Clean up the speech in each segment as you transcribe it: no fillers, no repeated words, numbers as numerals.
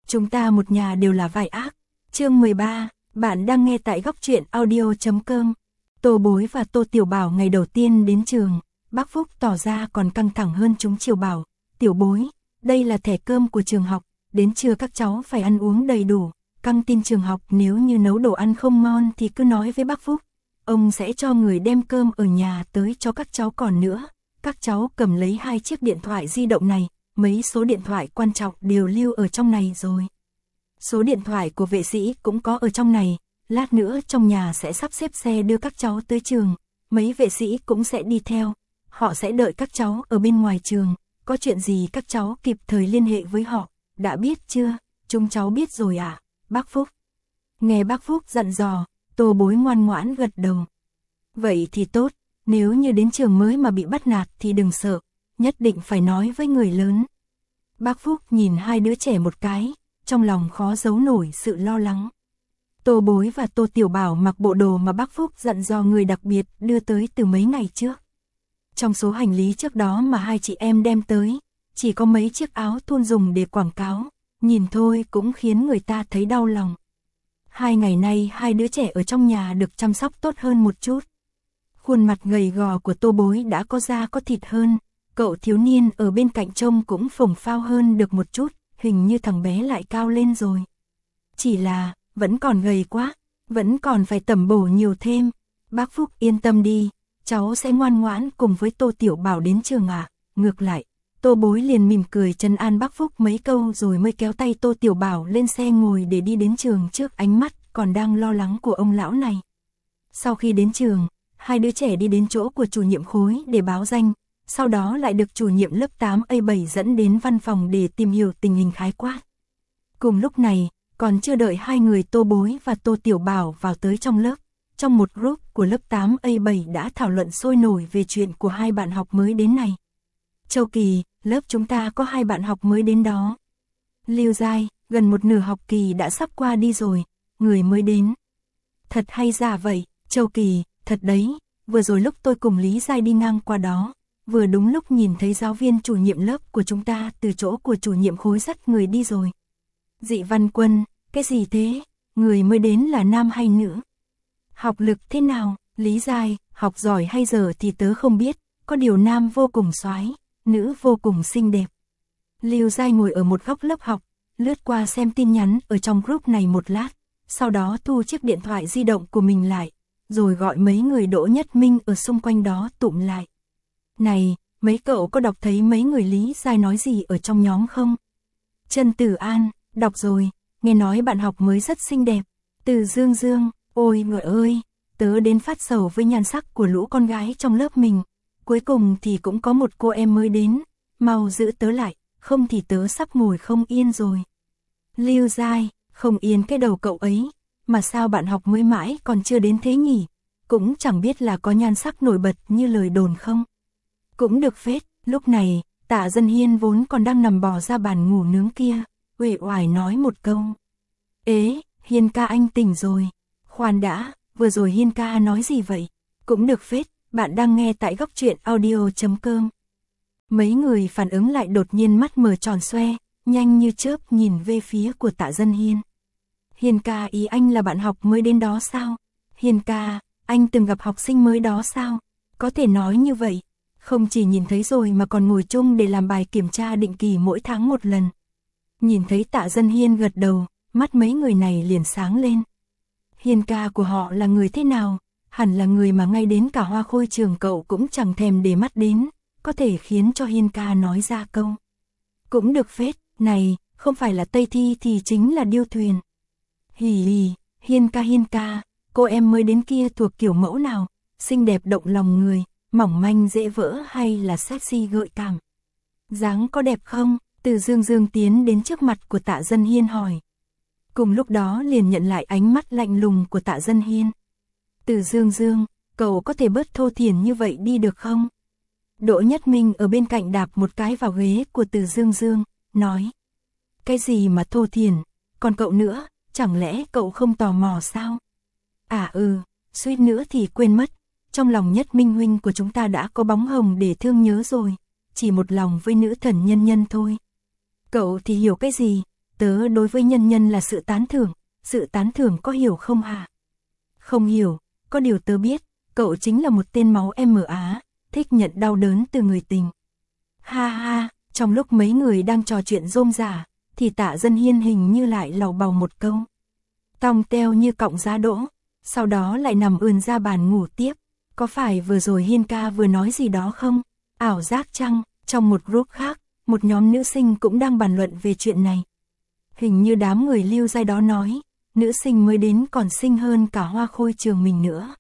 Chúng ta một nhà đều là vai ác. Chương 13, bạn đang nghe tại góc truyện audio.com. Tô Bối và Tô Tiểu Bảo ngày đầu tiên đến trường, bác Phúc tỏ ra còn căng thẳng hơn chúng chiều bảo, Tiểu Bối, đây là thẻ cơm của trường học, đến trưa các cháu phải ăn uống đầy đủ, căng tin trường học nếu như nấu đồ ăn không ngon thì cứ nói với bác Phúc, ông sẽ cho người đem cơm ở nhà tới cho các cháu. Còn nữa, các cháu cầm lấy 2 chiếc điện thoại di động này, mấy số điện thoại quan trọng đều lưu ở trong này rồi. Số điện thoại của vệ sĩ cũng có ở trong này, lát nữa trong nhà sẽ sắp xếp xe đưa các cháu tới trường, mấy vệ sĩ cũng sẽ đi theo, họ sẽ đợi các cháu ở bên ngoài trường, có chuyện gì các cháu kịp thời liên hệ với họ, đã biết chưa? Chúng cháu biết rồi ạ, bác Phúc. Nghe bác Phúc dặn dò, Tô Bối ngoan ngoãn gật đầu. Vậy thì tốt, nếu như đến trường mới mà bị bắt nạt thì đừng sợ, nhất định phải nói với người lớn. Bác Phúc nhìn 2 đứa trẻ một cái, trong lòng khó giấu nổi sự lo lắng. Tô Bối và Tô Tiểu Bảo mặc bộ đồ mà bác Phúc dặn dò người đặc biệt đưa tới từ mấy ngày trước. Trong số hành lý trước đó mà 2 chị em đem tới, chỉ có mấy chiếc áo thun dùng để quảng cáo, nhìn thôi cũng khiến người ta thấy đau lòng. 2 ngày nay 2 đứa trẻ ở trong nhà được chăm sóc tốt hơn một chút. Khuôn mặt gầy gò của Tô Bối đã có da có thịt hơn, cậu thiếu niên ở bên cạnh trông cũng phồng phao hơn được một chút, hình như thằng bé lại cao lên rồi. Chỉ là, vẫn còn gầy quá, vẫn còn phải tẩm bổ nhiều thêm. Bác Phúc yên tâm đi, cháu sẽ ngoan ngoãn cùng với Tô Tiểu Bảo đến trường ạ. Ngược lại, Tô Bối liền mỉm cười trấn an bác Phúc mấy câu rồi mới kéo tay Tô Tiểu Bảo lên xe ngồi để đi đến trường trước ánh mắt còn đang lo lắng của ông lão này. Sau khi đến trường, 2 đứa trẻ đi đến chỗ của chủ nhiệm khối để báo danh, sau đó lại được chủ nhiệm lớp 8A7 dẫn đến văn phòng để tìm hiểu tình hình khái quát. Cùng lúc này, còn chưa đợi 2 người Tô Bối và Tô Tiểu Bảo vào tới trong lớp, trong một group của lớp 8A7 đã thảo luận sôi nổi về chuyện của 2 bạn học mới đến này. Châu Kỳ, lớp chúng ta có 2 bạn học mới đến đó. Lưu Giai, gần một nửa học kỳ đã sắp qua đi rồi, người mới đến. Thật hay giả vậy, Châu Kỳ, thật đấy, vừa rồi lúc tôi cùng Lý Giai đi ngang qua đó, vừa đúng lúc nhìn thấy giáo viên chủ nhiệm lớp của chúng ta từ chỗ của chủ nhiệm khối dắt người đi rồi. Dị Văn Quân, cái gì thế? Người mới đến là nam hay nữ? Học lực thế nào? Lý Giai, học giỏi hay dở thì tớ không biết, có điều nam vô cùng soái, nữ vô cùng xinh đẹp. Lưu Giai ngồi ở một góc lớp học, lướt qua xem tin nhắn ở trong group này một lát, sau đó thu chiếc điện thoại di động của mình lại, rồi gọi mấy người Đỗ Nhất Minh ở xung quanh đó tụm lại. Này, mấy cậu có đọc thấy mấy người Lý Giai nói gì ở trong nhóm không? Trần Tử An, đọc rồi, nghe nói bạn học mới rất xinh đẹp. Từ Dương Dương, ôi người ơi, tớ đến phát sầu với nhan sắc của lũ con gái trong lớp mình. Cuối cùng thì cũng có một cô em mới đến, mau giữ tớ lại, không thì tớ sắp ngồi không yên rồi. Lưu Giai, không yên cái đầu cậu ấy, mà sao bạn học mới mãi còn chưa đến thế nhỉ? Cũng chẳng biết là có nhan sắc nổi bật như lời đồn không? Cũng được phết, lúc này, Tạ Dân Hiên vốn còn đang nằm bò ra bàn ngủ nướng kia, uể oải nói một câu. Ế, Hiên ca anh tỉnh rồi. Khoan đã, vừa rồi Hiên ca nói gì vậy? Cũng được phết, bạn đang nghe tại góc truyện audio.com. Mấy người phản ứng lại đột nhiên mắt mở tròn xoe, nhanh như chớp nhìn về phía của Tạ Dân Hiên. Hiên ca, ý anh là bạn học mới đến đó sao? Hiên ca, anh từng gặp học sinh mới đó sao? Có thể nói như vậy, không chỉ nhìn thấy rồi mà còn ngồi chung để làm bài kiểm tra định kỳ mỗi tháng một lần. Nhìn thấy Tạ Dân Hiên gật đầu, mắt mấy người này liền sáng lên. Hiên ca của họ là người thế nào? Hẳn là người mà ngay đến cả Hoa Khôi trường cậu cũng chẳng thèm để mắt đến, có thể khiến cho Hiên ca nói ra câu. Cũng được phết, này, không phải là Tây Thi thì chính là Điêu Thuyền. Hì hì, Hiên ca, cô em mới đến kia thuộc kiểu mẫu nào? Xinh đẹp động lòng người, mỏng manh dễ vỡ hay là sexy gợi cảm? Dáng có đẹp không? Từ Dương Dương tiến đến trước mặt của Tạ Dân Hiên hỏi. Cùng lúc đó liền nhận lại ánh mắt lạnh lùng của Tạ Dân Hiên. Từ Dương Dương, cậu có thể bớt thô thiển như vậy đi được không? Đỗ Nhất Minh ở bên cạnh đạp một cái vào ghế của Từ Dương Dương, nói. Cái gì mà thô thiển, còn cậu nữa, chẳng lẽ cậu không tò mò sao? À suýt nữa thì quên mất, trong lòng Nhất Minh huynh của chúng ta đã có bóng hồng để thương nhớ rồi, chỉ một lòng với nữ thần Nhân Nhân thôi. Cậu thì hiểu cái gì, tớ đối với nhân nhân là sự tán thưởng có hiểu không hả? Không hiểu, có điều tớ biết, cậu chính là một tên máu MA, thích nhận đau đớn từ người tình. Ha ha, trong lúc mấy người đang trò chuyện rôm rả, thì Tạ Dân Hiên hình như lại lầu bầu một câu. Tong teo như cọng giá đỗ, sau đó lại nằm ườn ra bàn ngủ tiếp. Có phải vừa rồi Hiên ca vừa nói gì đó không? Ảo giác chăng? Trong một group khác, một nhóm nữ sinh cũng đang bàn luận về chuyện này. Hình như đám người Lưu Giai đó nói, nữ sinh mới đến còn xinh hơn cả Hoa Khôi trường mình nữa.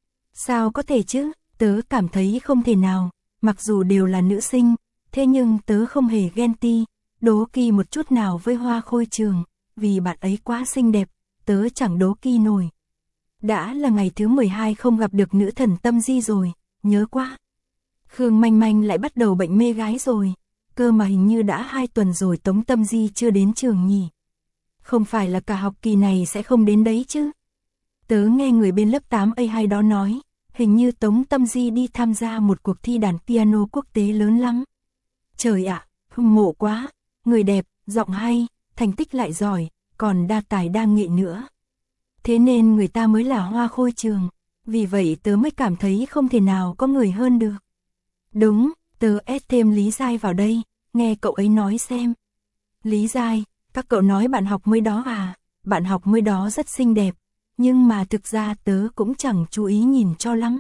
Sao có thể chứ? Tớ cảm thấy không thể nào, mặc dù đều là nữ sinh, thế nhưng tớ không hề ghen ti, đố kỵ một chút nào với Hoa Khôi trường, vì bạn ấy quá xinh đẹp, tớ chẳng đố kỵ nổi. Đã là ngày thứ 12 không gặp được nữ thần Tâm Di rồi, nhớ quá. Khương Manh Manh lại bắt đầu bệnh mê gái rồi, cơ mà hình như đã 2 tuần rồi Tống Tâm Di chưa đến trường nhỉ. Không phải là cả học kỳ này sẽ không đến đấy chứ. Tớ nghe người bên lớp 8A2 đó nói, hình như Tống Tâm Di đi tham gia một cuộc thi đàn piano quốc tế lớn lắm. Trời ạ, hâm mộ quá, người đẹp, giọng hay, thành tích lại giỏi, còn đa tài đa nghệ nữa. Thế nên người ta mới là Hoa Khôi trường, vì vậy tớ mới cảm thấy không thể nào có người hơn được. Đúng, tớ ép thêm Lý Giai vào đây, nghe cậu ấy nói xem. Lý Giai, các cậu nói bạn học mới đó à, bạn học mới đó rất xinh đẹp, nhưng mà thực ra tớ cũng chẳng chú ý nhìn cho lắm.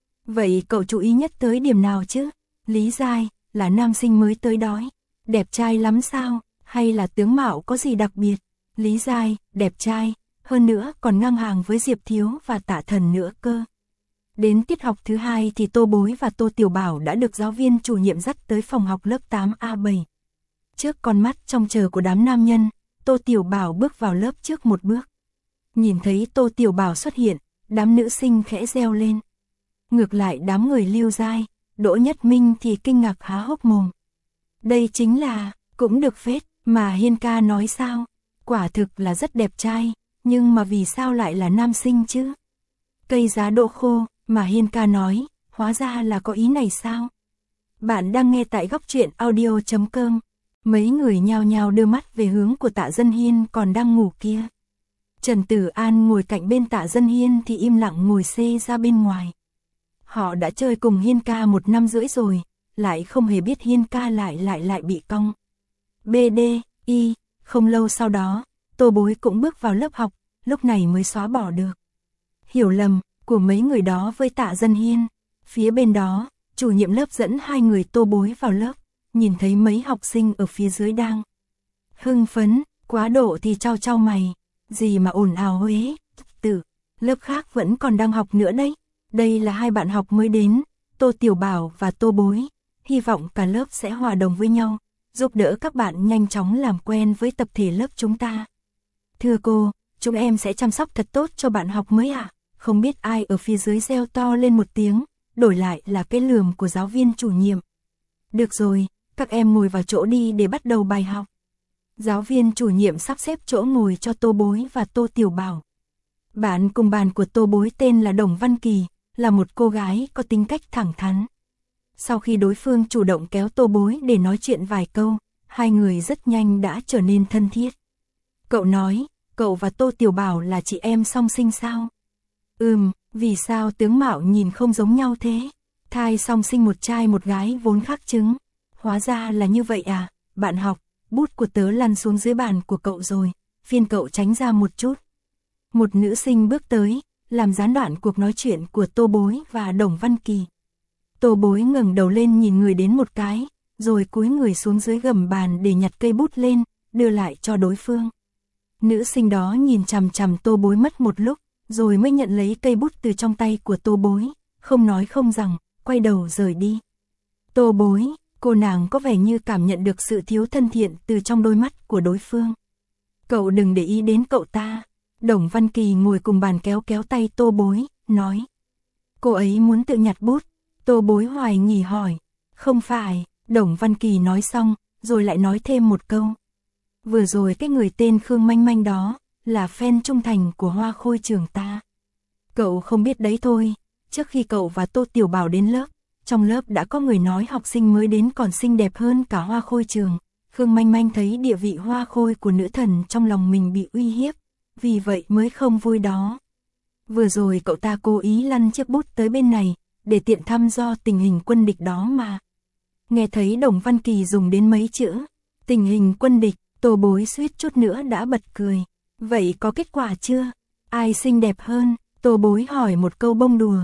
Vậy cậu chú ý nhất tới điểm nào chứ? Lý Giai, là nam sinh mới tới đói, đẹp trai lắm sao, hay là tướng mạo có gì đặc biệt? Lý Giai, đẹp trai, hơn nữa còn ngang hàng với Diệp Thiếu và Tạ Thần nữa cơ. Đến tiết học thứ 2 thì Tô Bối và Tô Tiểu Bảo đã được giáo viên chủ nhiệm dắt tới phòng học lớp 8A7. Trước con mắt trông chờ của đám nam nhân, Tô Tiểu Bảo bước vào lớp trước một bước. Nhìn thấy Tô Tiểu Bảo xuất hiện, đám nữ sinh khẽ reo lên. Ngược lại đám người Lưu Giai, Đỗ Nhất Minh thì kinh ngạc há hốc mồm. Đây chính là, cũng được phết, mà Hiên ca nói sao? Quả thực là rất đẹp trai, nhưng mà vì sao lại là nam sinh chứ? Cây giá đỗ khô, mà Hiên ca nói, hóa ra là có ý này sao? Bạn đang nghe tại góc truyện audio.com. Mấy người nhao nhao đưa mắt về hướng của Tạ Dân Hiên còn đang ngủ kia. Trần Tử An ngồi cạnh bên Tạ Dân Hiên thì im lặng ngồi xê ra bên ngoài. Họ đã chơi cùng Hiên ca 1 năm rưỡi rồi, lại không hề biết Hiên ca lại bị cong. BDI, không lâu sau đó, Tô Bối cũng bước vào lớp học, lúc này mới xóa bỏ được hiểu lầm của mấy người đó với Tạ Dân Hiên. Phía bên đó, chủ nhiệm lớp dẫn 2 người Tô Bối vào lớp, nhìn thấy mấy học sinh ở phía dưới đang hưng phấn, quá độ thì trao mày, gì mà ồn ào huế, lớp khác vẫn còn đang học nữa đấy. Đây là 2 bạn học mới đến, Tô Tiểu Bảo và Tô Bối, hy vọng cả lớp sẽ hòa đồng với nhau, giúp đỡ các bạn nhanh chóng làm quen với tập thể lớp chúng ta. Thưa cô, chúng em sẽ chăm sóc thật tốt cho bạn học mới ạ. Không biết ai ở phía dưới reo to lên một tiếng, đổi lại là cái lườm của giáo viên chủ nhiệm. Được rồi, các em ngồi vào chỗ đi để bắt đầu bài học. Giáo viên chủ nhiệm sắp xếp chỗ ngồi cho Tô Bối và Tô Tiểu Bảo. Bạn cùng bàn của Tô Bối tên là Đồng Văn Kỳ, là một cô gái có tính cách thẳng thắn. Sau khi đối phương chủ động kéo Tô Bối để nói chuyện vài câu, 2 người rất nhanh đã trở nên thân thiết. Cậu nói, cậu và Tô Tiểu Bảo là chị em song sinh sao? Vì sao tướng mạo nhìn không giống nhau thế? Thai song sinh một trai một gái vốn khác trứng. Hóa ra là như vậy à, bạn học, bút của tớ lăn xuống dưới bàn của cậu rồi, phiền cậu tránh ra một chút. Một nữ sinh bước tới, làm gián đoạn cuộc nói chuyện của Tô Bối và Đồng Văn Kỳ. Tô Bối ngẩng đầu lên nhìn người đến một cái, rồi cúi người xuống dưới gầm bàn để nhặt cây bút lên, đưa lại cho đối phương. Nữ sinh đó nhìn chằm chằm Tô Bối mất một lúc, rồi mới nhận lấy cây bút từ trong tay của Tô Bối, không nói không rằng, quay đầu rời đi. Tô Bối, cô nàng có vẻ như cảm nhận được sự thiếu thân thiện từ trong đôi mắt của đối phương. Cậu đừng để ý đến cậu ta. Đồng Văn Kỳ ngồi cùng bàn kéo tay Tô Bối, nói. Cô ấy muốn tự nhặt bút. Tô Bối hoài nghi hỏi. Không phải, Đồng Văn Kỳ nói xong, rồi lại nói thêm một câu. Vừa rồi cái người tên Khương Manh Manh đó, là fan trung thành của Hoa Khôi trường ta. Cậu không biết đấy thôi, trước khi cậu và Tô Tiểu Bảo đến lớp, trong lớp đã có người nói học sinh mới đến còn xinh đẹp hơn cả Hoa Khôi trường, Khương Manh Manh thấy địa vị hoa khôi của nữ thần trong lòng mình bị uy hiếp, vì vậy mới không vui đó. Vừa rồi cậu ta cố ý lăn chiếc bút tới bên này, để tiện thăm dò tình hình quân địch đó mà. Nghe thấy Đồng Văn Kỳ dùng đến mấy chữ, tình hình quân địch, Tô Bối suýt chút nữa đã bật cười. Vậy có kết quả chưa? Ai xinh đẹp hơn? Tô Bối hỏi một câu bông đùa.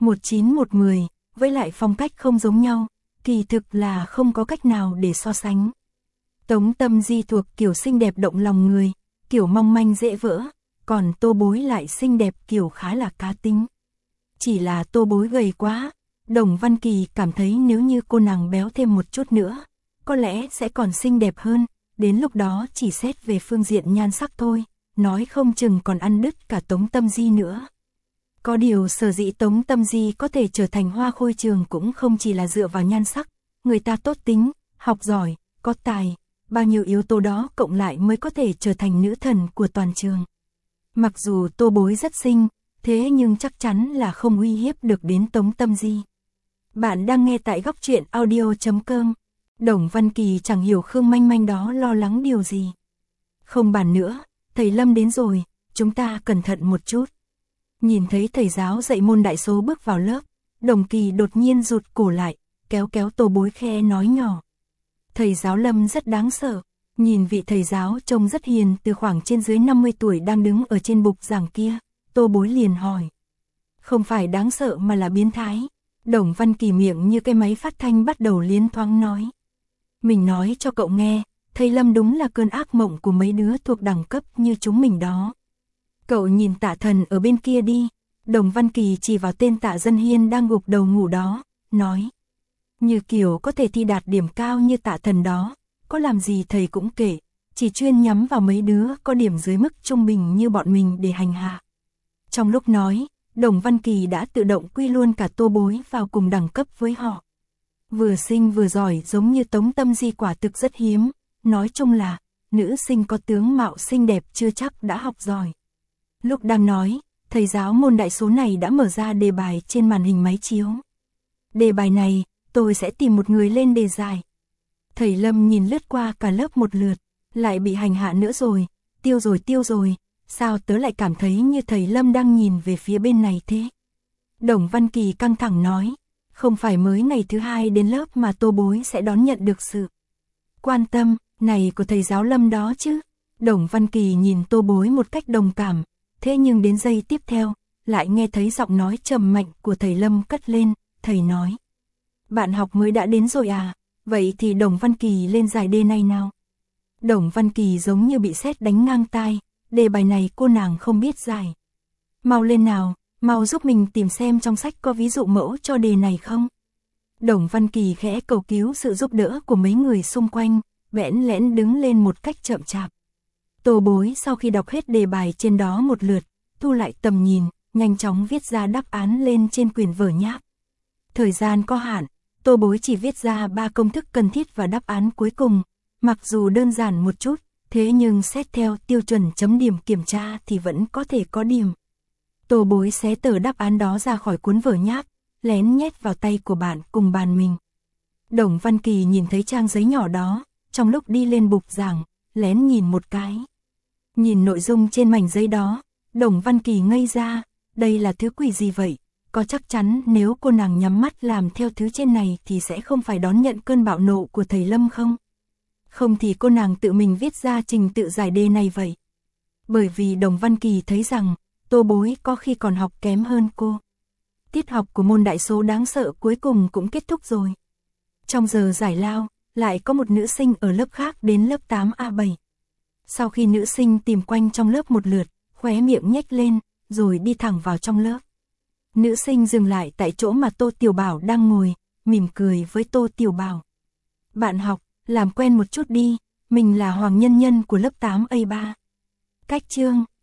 1910, với lại phong cách không giống nhau, kỳ thực là không có cách nào để so sánh. Tống Tâm Di thuộc kiểu xinh đẹp động lòng người, kiểu mong manh dễ vỡ, còn Tô Bối lại xinh đẹp kiểu khá là cá tính. Chỉ là Tô Bối gầy quá, Đồng Văn Kỳ cảm thấy nếu như cô nàng béo thêm một chút nữa, có lẽ sẽ còn xinh đẹp hơn, đến lúc đó chỉ xét về phương diện nhan sắc thôi, nói không chừng còn ăn đứt cả Tống Tâm Di nữa. Có điều sở dĩ Tống Tâm Di có thể trở thành hoa khôi trường cũng không chỉ là dựa vào nhan sắc, người ta tốt tính, học giỏi, có tài, bao nhiêu yếu tố đó cộng lại mới có thể trở thành nữ thần của toàn trường. Mặc dù Tô Bối rất xinh, thế nhưng chắc chắn là không uy hiếp được đến Tống Tâm Di. Bạn đang nghe tại góc truyện audio.com. Đồng Văn Kỳ chẳng hiểu Khương Manh Manh đó lo lắng điều gì. Không bàn nữa, thầy Lâm đến rồi, chúng ta cẩn thận một chút. Nhìn thấy thầy giáo dạy môn đại số bước vào lớp, Đồng Kỳ đột nhiên rụt cổ lại, kéo kéo Tô Bối khe nói nhỏ. Thầy giáo Lâm rất đáng sợ, nhìn vị thầy giáo trông rất hiền từ khoảng trên dưới 50 tuổi đang đứng ở trên bục giảng kia, Tô Bối liền hỏi. Không phải đáng sợ mà là biến thái. Đồng Văn Kỳ miệng như cái máy phát thanh bắt đầu liến thoáng nói. Mình nói cho cậu nghe, thầy Lâm đúng là cơn ác mộng của mấy đứa thuộc đẳng cấp như chúng mình đó. Cậu nhìn Tạ Thần ở bên kia đi. Đồng Văn Kỳ chỉ vào tên Tạ Dân Hiên đang gục đầu ngủ đó, nói. Như kiểu có thể thi đạt điểm cao như Tạ Thần đó, có làm gì thầy cũng kể, chỉ chuyên nhắm vào mấy đứa có điểm dưới mức trung bình như bọn mình để hành hạ. Trong lúc nói, Đồng Văn Kỳ đã tự động quy luôn cả Tô Bối vào cùng đẳng cấp với họ. Vừa xinh vừa giỏi giống như Tống Tâm Di quả thực rất hiếm, nói chung là, nữ sinh có tướng mạo xinh đẹp chưa chắc đã học giỏi. Lúc đang nói, thầy giáo môn đại số này đã mở ra đề bài trên màn hình máy chiếu. Đề bài này, tôi sẽ tìm một người lên đề giải. Thầy Lâm nhìn lướt qua cả lớp một lượt, lại bị hành hạ nữa rồi, tiêu rồi, sao tớ lại cảm thấy như thầy Lâm đang nhìn về phía bên này thế? Đồng Văn Kỳ căng thẳng nói, không phải mới ngày thứ 2 đến lớp mà Tô Bối sẽ đón nhận được sự quan tâm này của thầy giáo Lâm đó chứ? Đồng Văn Kỳ nhìn Tô Bối một cách đồng cảm, thế nhưng đến giây tiếp theo, lại nghe thấy giọng nói trầm mạnh của thầy Lâm cất lên, thầy nói. Bạn học mới đã đến rồi à, vậy thì Đồng Văn Kỳ lên giải đề này nào. Đồng Văn Kỳ giống như bị sét đánh ngang tai, đề bài này cô nàng không biết giải. Mau lên nào, mau giúp mình tìm xem trong sách có ví dụ mẫu cho đề này không. Đồng Văn Kỳ khẽ cầu cứu sự giúp đỡ của mấy người xung quanh, bẽn lẽn đứng lên một cách chậm chạp. Tô Bối sau khi đọc hết đề bài trên đó một lượt, thu lại tầm nhìn, nhanh chóng viết ra đáp án lên trên quyển vở nháp. Thời gian có hạn, Tô Bối chỉ viết ra 3 công thức cần thiết và đáp án cuối cùng, mặc dù đơn giản một chút, thế nhưng xét theo tiêu chuẩn chấm điểm kiểm tra thì vẫn có thể có điểm. Tô Bối xé tờ đáp án đó ra khỏi cuốn vở nháp, lén nhét vào tay của bạn cùng bàn mình. Đồng Văn Kỳ nhìn thấy trang giấy nhỏ đó, trong lúc đi lên bục giảng, lén nhìn một cái. Nhìn nội dung trên mảnh giấy đó, Đồng Văn Kỳ ngây ra, đây là thứ quỷ gì vậy? Có chắc chắn nếu cô nàng nhắm mắt làm theo thứ trên này thì sẽ không phải đón nhận cơn bạo nộ của thầy Lâm không? Không thì cô nàng tự mình viết ra trình tự giải đề này vậy. Bởi vì Đồng Văn Kỳ thấy rằng, Tô Bối có khi còn học kém hơn cô. Tiết học của môn đại số đáng sợ cuối cùng cũng kết thúc rồi. Trong giờ giải lao, lại có một nữ sinh ở lớp khác đến lớp 8A7. Sau khi nữ sinh tìm quanh trong lớp một lượt, khóe miệng nhếch lên, rồi đi thẳng vào trong lớp. Nữ sinh dừng lại tại chỗ mà Tô Tiểu Bảo đang ngồi, mỉm cười với Tô Tiểu Bảo. Bạn học, làm quen một chút đi, mình là Hoàng Nhân Nhân của lớp 8A3. Cách chương